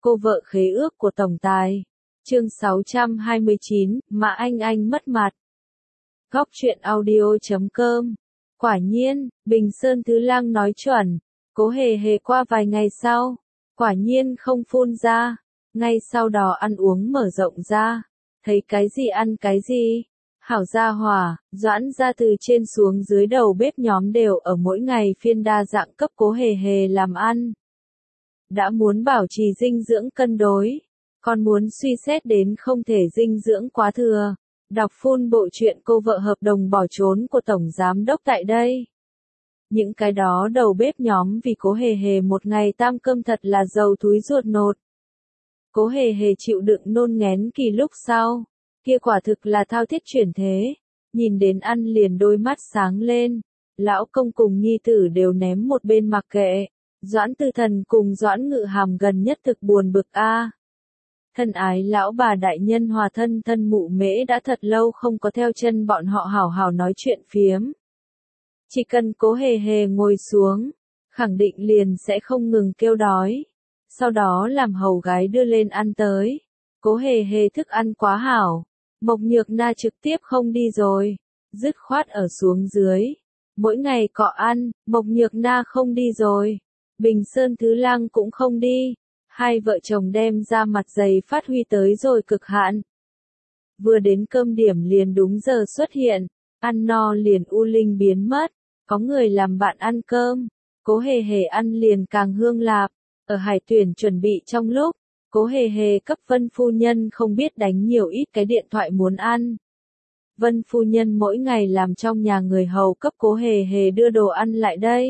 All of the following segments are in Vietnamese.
Cô vợ khế ước của tổng tài. Chương 629, Mã Anh mất mặt. Góc truyện audio.com. Quả nhiên, Bình Sơn Thứ Lang nói chuẩn. Cố Hề Hề qua vài ngày sau, quả nhiên không phun ra. Ngay sau đó ăn uống mở rộng ra. Thấy cái gì ăn cái gì. Hảo gia hỏa, Doãn gia từ trên xuống dưới đầu bếp nhóm đều ở mỗi ngày phiên đa dạng cấp Cố Hề Hề làm ăn. Đã muốn bảo trì dinh dưỡng cân đối, còn muốn suy xét đến không thể dinh dưỡng quá thừa. Đọc full bộ truyện Cô vợ hợp đồng bỏ trốn của Tổng Giám đốc tại đây. Những cái đó đầu bếp nhóm vì Cố Hề Hề một ngày tam cơm thật là dầu túi ruột nột. Cố Hề Hề chịu đựng nôn nghén kỳ lúc sau, kia quả thực là thao thiết chuyển thế, nhìn đến ăn liền đôi mắt sáng lên, lão công cùng nhi tử đều ném một bên mặc kệ. Doãn Tư Thần cùng Doãn Ngự Hàm gần nhất thực buồn bực a. Thân ái lão bà đại nhân hòa thân thân mụ mễ đã thật lâu không có theo chân bọn họ hảo hảo nói chuyện phiếm. Chỉ cần Cố Hề Hề ngồi xuống, khẳng định liền sẽ không ngừng kêu đói. Sau đó làm hầu gái đưa lên ăn tới. Cố Hề Hề thức ăn quá hảo. Mộc Nhược Na trực tiếp không đi rồi. Dứt khoát ở xuống dưới. Mỗi ngày cọ ăn, Mộc Nhược Na không đi rồi. Bình Sơn Thứ Lang cũng không đi. Hai vợ chồng đem ra mặt dày phát huy tới rồi cực hạn. Vừa đến cơm điểm liền đúng giờ xuất hiện. Ăn no liền u linh biến mất. Có người làm bạn ăn cơm. Cố Hề Hề ăn liền càng hương lạp. Ở Hải Tuyển chuẩn bị trong lúc, Cố Hề Hề cấp Vân phu nhân không biết đánh nhiều ít cái điện thoại muốn ăn. Vân phu nhân mỗi ngày làm trong nhà người hầu cấp Cố Hề Hề đưa đồ ăn lại đây.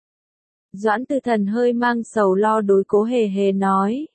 Doãn Tư Thần hơi mang sầu lo đối Cố Hề Hề nói.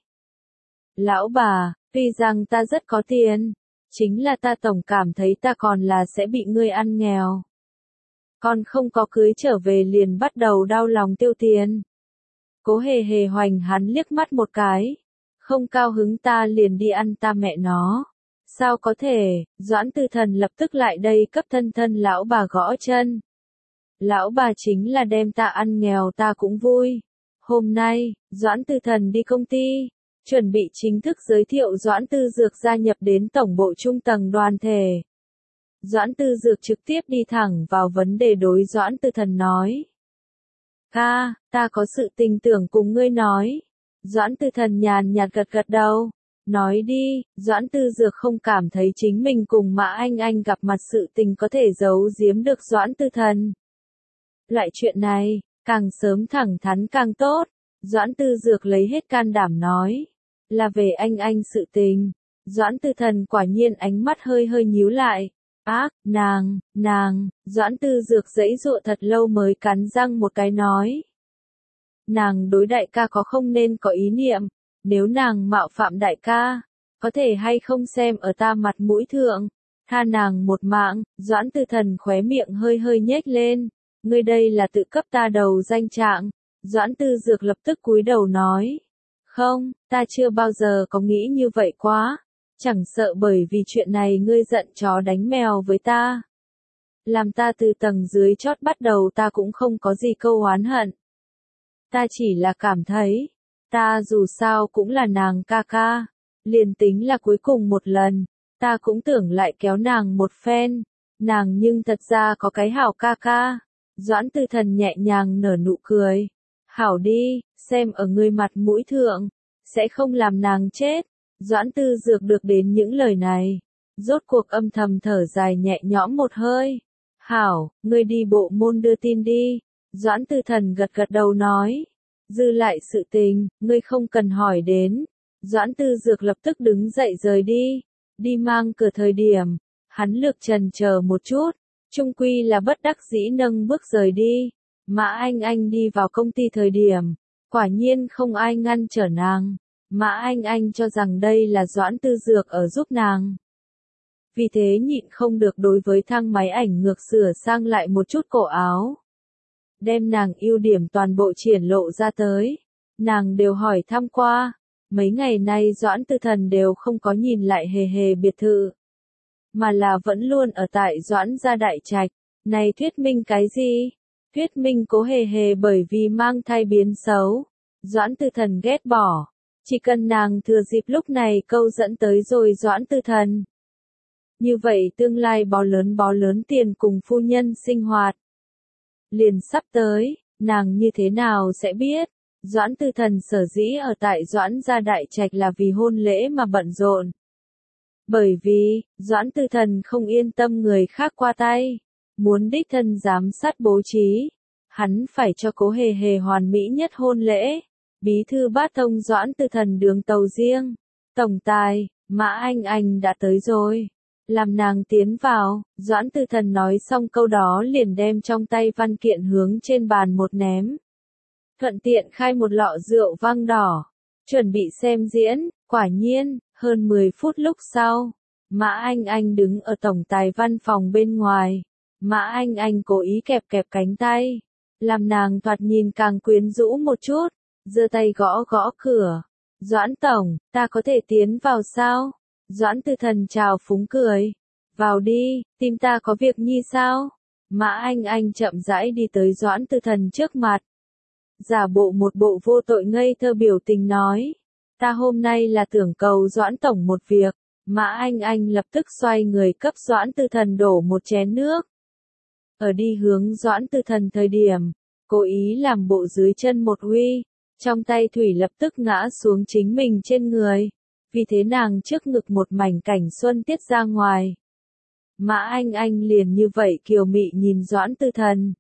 Lão bà, tuy rằng ta rất có tiền, chính là ta tổng cảm thấy ta còn là sẽ bị ngươi ăn nghèo. Còn không có cưới trở về liền bắt đầu đau lòng tiêu tiền. Cố Hề Hề hoành hắn liếc mắt một cái. Không cao hứng ta liền đi ăn ta mẹ nó. Sao có thể, Doãn Tư Thần lập tức lại đây cấp thân thân lão bà gõ chân. Lão bà chính là đem ta ăn nghèo ta cũng vui. Hôm nay, Doãn Tư Thần đi công ty, chuẩn bị chính thức giới thiệu Doãn Tư Dược gia nhập đến tổng bộ trung tầng đoàn thể. Doãn Tư Dược trực tiếp đi thẳng vào vấn đề đối Doãn Tư Thần nói. Ca, ta có sự tình tưởng cùng ngươi nói. Doãn Tư Thần nhàn nhạt gật gật đầu. Nói đi, Doãn Tư Dược không cảm thấy chính mình cùng Mã Anh gặp mặt sự tình có thể giấu giếm được Doãn Tư Thần. Loại chuyện này, càng sớm thẳng thắn càng tốt. Doãn Tư Dược lấy hết can đảm nói. Là về anh sự tình. Doãn Tư Thần quả nhiên ánh mắt hơi nhíu lại. Ác, nàng, Doãn Tư Dược giãy giụa thật lâu mới cắn răng một cái nói. Nàng đối đại ca có không nên có ý niệm, nếu nàng mạo phạm đại ca, có thể hay không xem ở ta mặt mũi thượng, tha nàng một mạng. Doãn Tư Thần khóe miệng hơi nhếch lên, ngươi đây là tự cấp ta đầu danh trạng. Doãn Tư Dược lập tức cúi đầu nói, không, ta chưa bao giờ có nghĩ như vậy quá. Chẳng sợ bởi vì chuyện này ngươi giận chó đánh mèo với ta. Làm ta từ tầng dưới chót bắt đầu ta cũng không có gì câu oán hận. Ta chỉ là cảm thấy, ta dù sao cũng là nàng ca ca. Liền tính là cuối cùng một lần, ta cũng tưởng lại kéo nàng một phen. Nàng nhưng thật ra có cái hảo ca ca. Doãn Tư Thần nhẹ nhàng nở nụ cười. Hảo đi, xem ở ngươi mặt mũi thượng, sẽ không làm nàng chết. Doãn Tư Dược được đến những lời này, rốt cuộc âm thầm thở dài nhẹ nhõm một hơi. Hảo, ngươi đi bộ môn đưa tin đi. Doãn Tư Thần gật đầu nói. Dư lại sự tình, ngươi không cần hỏi đến. Doãn Tư Dược lập tức đứng dậy rời đi. Đi mang cửa thời điểm, hắn lược chần chờ một chút, chung quy là bất đắc dĩ nâng bước rời đi. Mã Anh đi vào công ty thời điểm, quả nhiên không ai ngăn trở nàng. Mã Anh cho rằng đây là Doãn Tư Dược ở giúp nàng. Vì thế nhịn không được đối với thang máy ảnh ngược sửa sang lại một chút cổ áo. Đem nàng ưu điểm toàn bộ triển lộ ra tới. Nàng đều hỏi thăm qua. Mấy ngày nay Doãn Tư Thần đều không có nhìn lại Hề Hề biệt thự. Mà là vẫn luôn ở tại Doãn gia đại trạch. Này thuyết minh cái gì? Thuyết minh Cố Hề Hề bởi vì mang thai biến xấu. Doãn Tư Thần ghét bỏ. Chỉ cần nàng thừa dịp lúc này câu dẫn tới rồi Doãn Tư Thần. Như vậy tương lai bó lớn tiền cùng phu nhân sinh hoạt. Liền sắp tới, nàng như thế nào sẽ biết, Doãn Tư Thần sở dĩ ở tại Doãn gia đại trạch là vì hôn lễ mà bận rộn. Bởi vì, Doãn Tư Thần không yên tâm người khác qua tay, muốn đích thân giám sát bố trí, hắn phải cho Cố Hề Hề hoàn mỹ nhất hôn lễ. Bí thư Bát Thông Doãn Tư Thần đường tàu riêng, tổng tài, Mã Anh đã tới rồi. Làm nàng tiến vào, Doãn Tư Thần nói xong câu đó liền đem trong tay văn kiện hướng trên bàn một ném. Thuận tiện khai một lọ rượu vang đỏ, chuẩn bị xem diễn, quả nhiên, hơn 10 phút lúc sau, Mã Anh đứng ở tổng tài văn phòng bên ngoài. Mã Anh cố ý kẹp cánh tay, làm nàng thoạt nhìn càng quyến rũ một chút, giơ tay gõ cửa. Doãn tổng, ta có thể tiến vào sao? Doãn Tư Thần chào phúng cười. Vào đi, tìm ta có việc nhi sao? Mã Anh chậm rãi đi tới Doãn Tư Thần trước mặt. Giả bộ một bộ vô tội ngây thơ biểu tình nói. Ta hôm nay là tưởng cầu Doãn tổng một việc. Mã Anh lập tức xoay người cấp Doãn Tư Thần đổ một chén nước. Ở đi hướng Doãn Tư Thần thời điểm, cố ý làm bộ dưới chân một huy, trong tay thủy lập tức ngã xuống chính mình trên người. Vì thế nàng trước ngực một mảnh cảnh xuân tiết ra ngoài. Mã Anh liền như vậy kiều mị nhìn Doãn Tư Thần.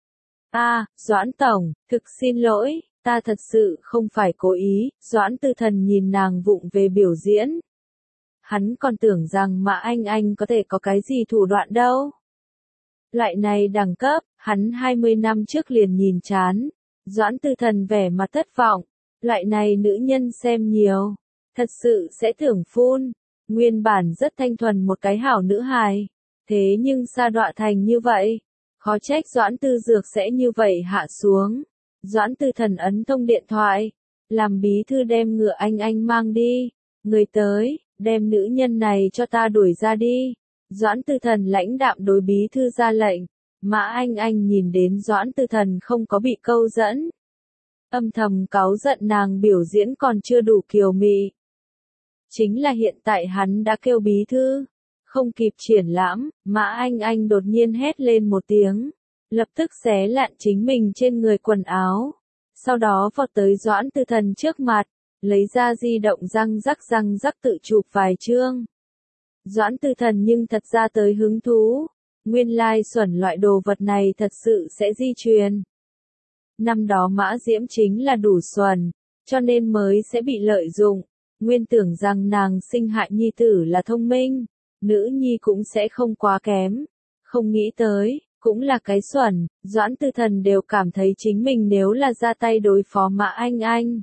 Doãn tổng, thực xin lỗi, ta thật sự không phải cố ý. Doãn Tư Thần nhìn nàng vụng về biểu diễn. Hắn còn tưởng rằng Mã Anh có thể có cái gì thủ đoạn đâu. Loại này đẳng cấp, hắn 20 năm trước liền nhìn chán. Doãn Tư Thần vẻ mặt thất vọng. Loại này nữ nhân xem nhiều, thật sự sẽ thưởng phun. Nguyên bản rất thanh thuần một cái hảo nữ hài, thế nhưng sa đọa thành như vậy, khó trách Doãn Tư Dược sẽ như vậy hạ xuống. Doãn Tư Thần ấn thông điện thoại, làm bí thư đem Ngựa Anh mang đi. Người tới, đem nữ nhân này cho ta đuổi ra đi. Doãn Tư Thần lãnh đạm đối bí thư ra lệnh. Mã Anh nhìn đến Doãn Tư Thần không có bị câu dẫn, âm thầm cáu giận nàng biểu diễn còn chưa đủ kiều mị. Chính là hiện tại hắn đã kêu bí thư, không kịp triển lãm, Mã Anh đột nhiên hét lên một tiếng, lập tức xé lạn chính mình trên người quần áo, sau đó vọt tới Doãn Tư Thần trước mặt, lấy ra di động răng rắc tự chụp vài chương. Doãn Tư Thần nhưng thật ra tới hứng thú, nguyên lai xuẩn loại đồ vật này thật sự sẽ di truyền. Năm đó Mã Diễm chính là đủ xuẩn, cho nên mới sẽ bị lợi dụng. Nguyên tưởng rằng nàng sinh hại nhi tử là thông minh, nữ nhi cũng sẽ không quá kém. Không nghĩ tới, cũng là cái xuẩn, Doãn Tư Thần đều cảm thấy chính mình nếu là ra tay đối phó Mã Anh,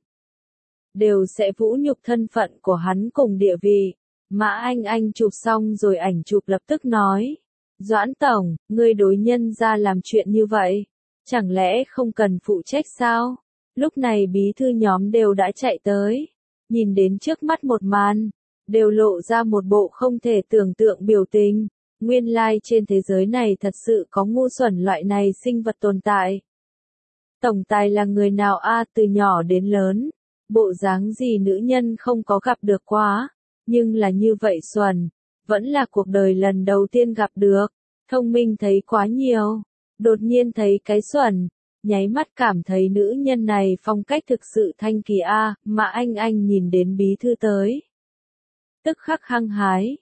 đều sẽ vũ nhục thân phận của hắn cùng địa vị. Mã Anh chụp xong rồi ảnh chụp lập tức nói. Doãn tổng, ngươi đối nhân ra làm chuyện như vậy, chẳng lẽ không cần phụ trách sao? Lúc này bí thư nhóm đều đã chạy tới, nhìn đến trước mắt một màn, đều lộ ra một bộ không thể tưởng tượng biểu tình. Nguyên lai trên thế giới này thật sự có ngu xuẩn loại này sinh vật tồn tại. Tổng tài là người nào từ nhỏ đến lớn, bộ dáng gì nữ nhân không có gặp được quá, nhưng là như vậy xuẩn, vẫn là cuộc đời lần đầu tiên gặp được. Thông minh thấy quá nhiều, đột nhiên thấy cái xuẩn, nháy mắt cảm thấy nữ nhân này phong cách thực sự thanh kỳ Mà Anh nhìn đến bí thư tới, tức khắc hăng hái.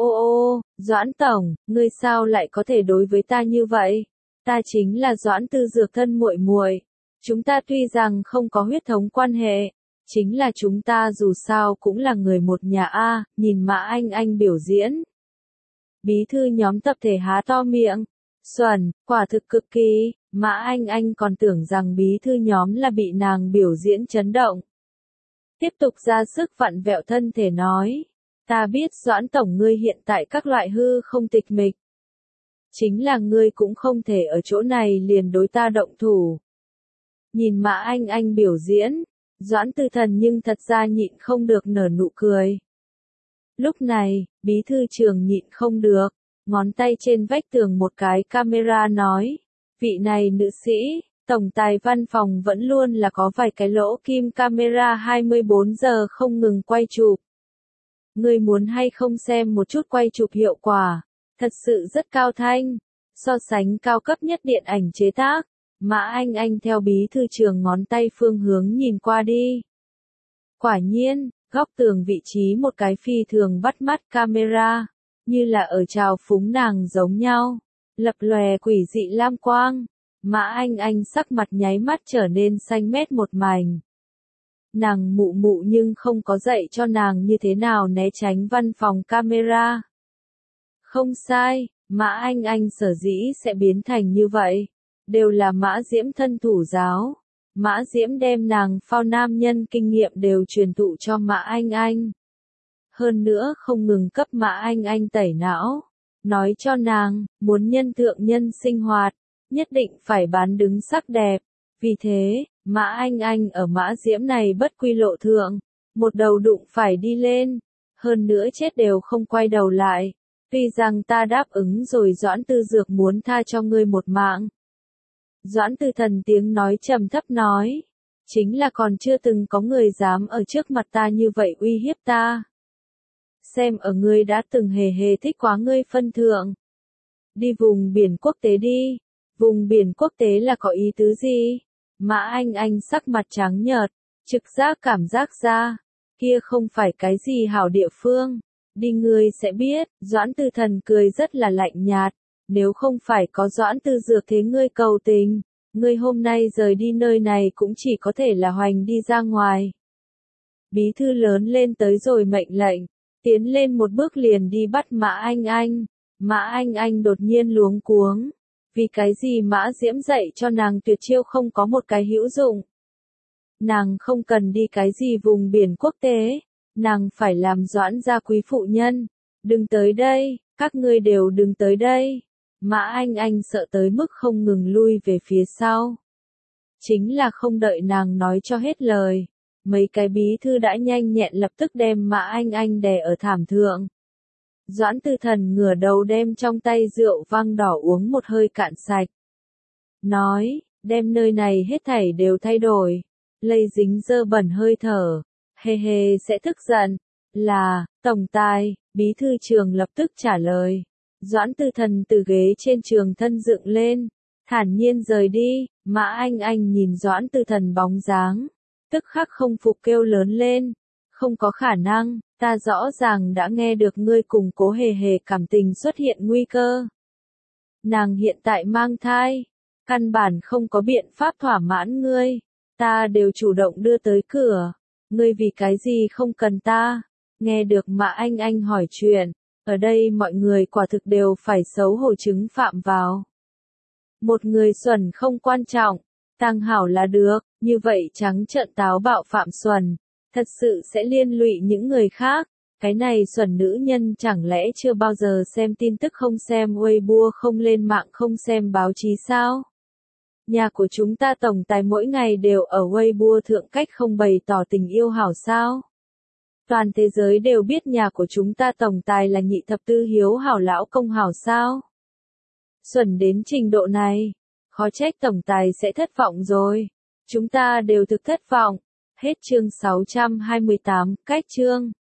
Doãn tổng, ngươi sao lại có thể đối với ta như vậy? Ta chính là Doãn Tư Dược thân muội muội. Chúng ta tuy rằng không có huyết thống quan hệ, chính là chúng ta dù sao cũng là người một nhà nhìn Mã Anh biểu diễn. Bí thư nhóm tập thể há to miệng. Xuẩn, quả thực cực kỳ. Mã Anh còn tưởng rằng bí thư nhóm là bị nàng biểu diễn chấn động. Tiếp tục ra sức vặn vẹo thân thể nói. Ta biết Doãn tổng ngươi hiện tại các loại hư không tịch mịch. Chính là ngươi cũng không thể ở chỗ này liền đối ta động thủ. Nhìn Mã Anh biểu diễn, Doãn Tư Thần nhưng thật ra nhịn không được nở nụ cười. Lúc này, bí thư trường nhịn không được, ngón tay trên vách tường một cái camera nói, vị này nữ sĩ, Tổng tài văn phòng vẫn luôn là có vài cái lỗ kim camera 24 giờ không ngừng quay chụp. Ngươi muốn hay không xem một chút quay chụp hiệu quả, thật sự rất cao thanh, so sánh cao cấp nhất điện ảnh chế tác. Mã Anh theo bí thư trường ngón tay phương hướng nhìn qua đi. Quả nhiên, góc tường vị trí một cái phi thường bắt mắt camera, như là ở trào phúng nàng giống nhau, lập lòe quỷ dị lam quang. Mã Anh sắc mặt nháy mắt trở nên xanh mét một mảnh. Nàng mụ mụ nhưng không có dạy cho nàng như thế nào né tránh văn phòng camera. Không sai, Mã Anh sở dĩ sẽ biến thành như vậy, đều là Mã Diễm thân thủ giáo. Mã Diễm đem nàng phao nam nhân kinh nghiệm đều truyền thụ cho Mã Anh. Hơn nữa không ngừng cấp Mã Anh tẩy não, nói cho nàng, muốn nhân thượng nhân sinh hoạt, nhất định phải bán đứng sắc đẹp. Vì thế, Mã Anh ở Mã Diễm này bất quy lộ thượng, một đầu đụng phải đi lên, hơn nữa chết đều không quay đầu lại. Tuy rằng ta đáp ứng rồi Doãn Tư Dược muốn tha cho ngươi một mạng. Doãn Tư Thần tiếng nói trầm thấp nói, chính là còn chưa từng có người dám ở trước mặt ta như vậy uy hiếp ta. Xem ở ngươi đã từng hề thích quá ngươi phân thượng. Đi vùng biển quốc tế đi. Vùng biển quốc tế là có ý tứ gì? Mã Anh sắc mặt trắng nhợt, trực giác cảm giác ra, kia không phải cái gì hảo địa phương. Đi ngươi sẽ biết. Doãn Tư Thần cười rất là lạnh nhạt, nếu không phải có Doãn Tư Dược thế ngươi cầu tình, ngươi hôm nay rời đi nơi này cũng chỉ có thể là hoành đi ra ngoài. Bí thư lớn lên tới rồi mệnh lệnh, tiến lên một bước liền đi bắt Mã Anh. Mã Anh đột nhiên luống cuống, vì cái gì Mã Diễm dạy cho nàng tuyệt chiêu không có một cái hữu dụng. Nàng không cần đi cái gì vùng biển quốc tế, nàng phải làm Doãn gia quý phụ nhân. Đừng tới đây, các ngươi đều đừng tới đây. Mã Anh sợ tới mức không ngừng lui về phía sau. Chính là không đợi nàng nói cho hết lời, mấy cái bí thư đã nhanh nhẹn lập tức đem Mã Anh đè ở thảm thượng. Doãn Tư Thần ngửa đầu đem trong tay rượu vang đỏ uống một hơi cạn sạch. Nói, đem nơi này hết thảy đều thay đổi, lây dính dơ bẩn hơi thở, hề sẽ tức giận. Là, tổng tài, bí thư trường lập tức trả lời. Doãn Tư Thần từ ghế trên trường thân dựng lên, thản nhiên rời đi. Mã Anh nhìn Doãn Tư Thần bóng dáng, tức khắc không phục kêu lớn lên. Không có khả năng, ta rõ ràng đã nghe được ngươi cùng Cố Hề cảm tình xuất hiện nguy cơ. Nàng hiện tại mang thai, căn bản không có biện pháp thỏa mãn ngươi, ta đều chủ động đưa tới cửa, ngươi vì cái gì không cần ta? Nghe được Mã Anh hỏi chuyện, ở đây mọi người quả thực đều phải xấu hổ chứng phạm vào. Một người xuẩn không quan trọng, tăng hảo là được, như vậy trắng trợn táo bạo phạm xuẩn, thật sự sẽ liên lụy những người khác. Cái này xuẩn nữ nhân chẳng lẽ chưa bao giờ xem tin tức không xem Weibo không lên mạng không xem báo chí sao? Nhà của chúng ta tổng tài mỗi ngày đều ở Weibo thượng cách không bày tỏ tình yêu hảo sao? Toàn thế giới đều biết nhà của chúng ta tổng tài là nhị thập tư hiếu hảo lão công hảo sao? Xuẩn đến trình độ này, khó trách tổng tài sẽ thất vọng rồi. Chúng ta đều thực thất vọng. Hết chương 628, cách chương.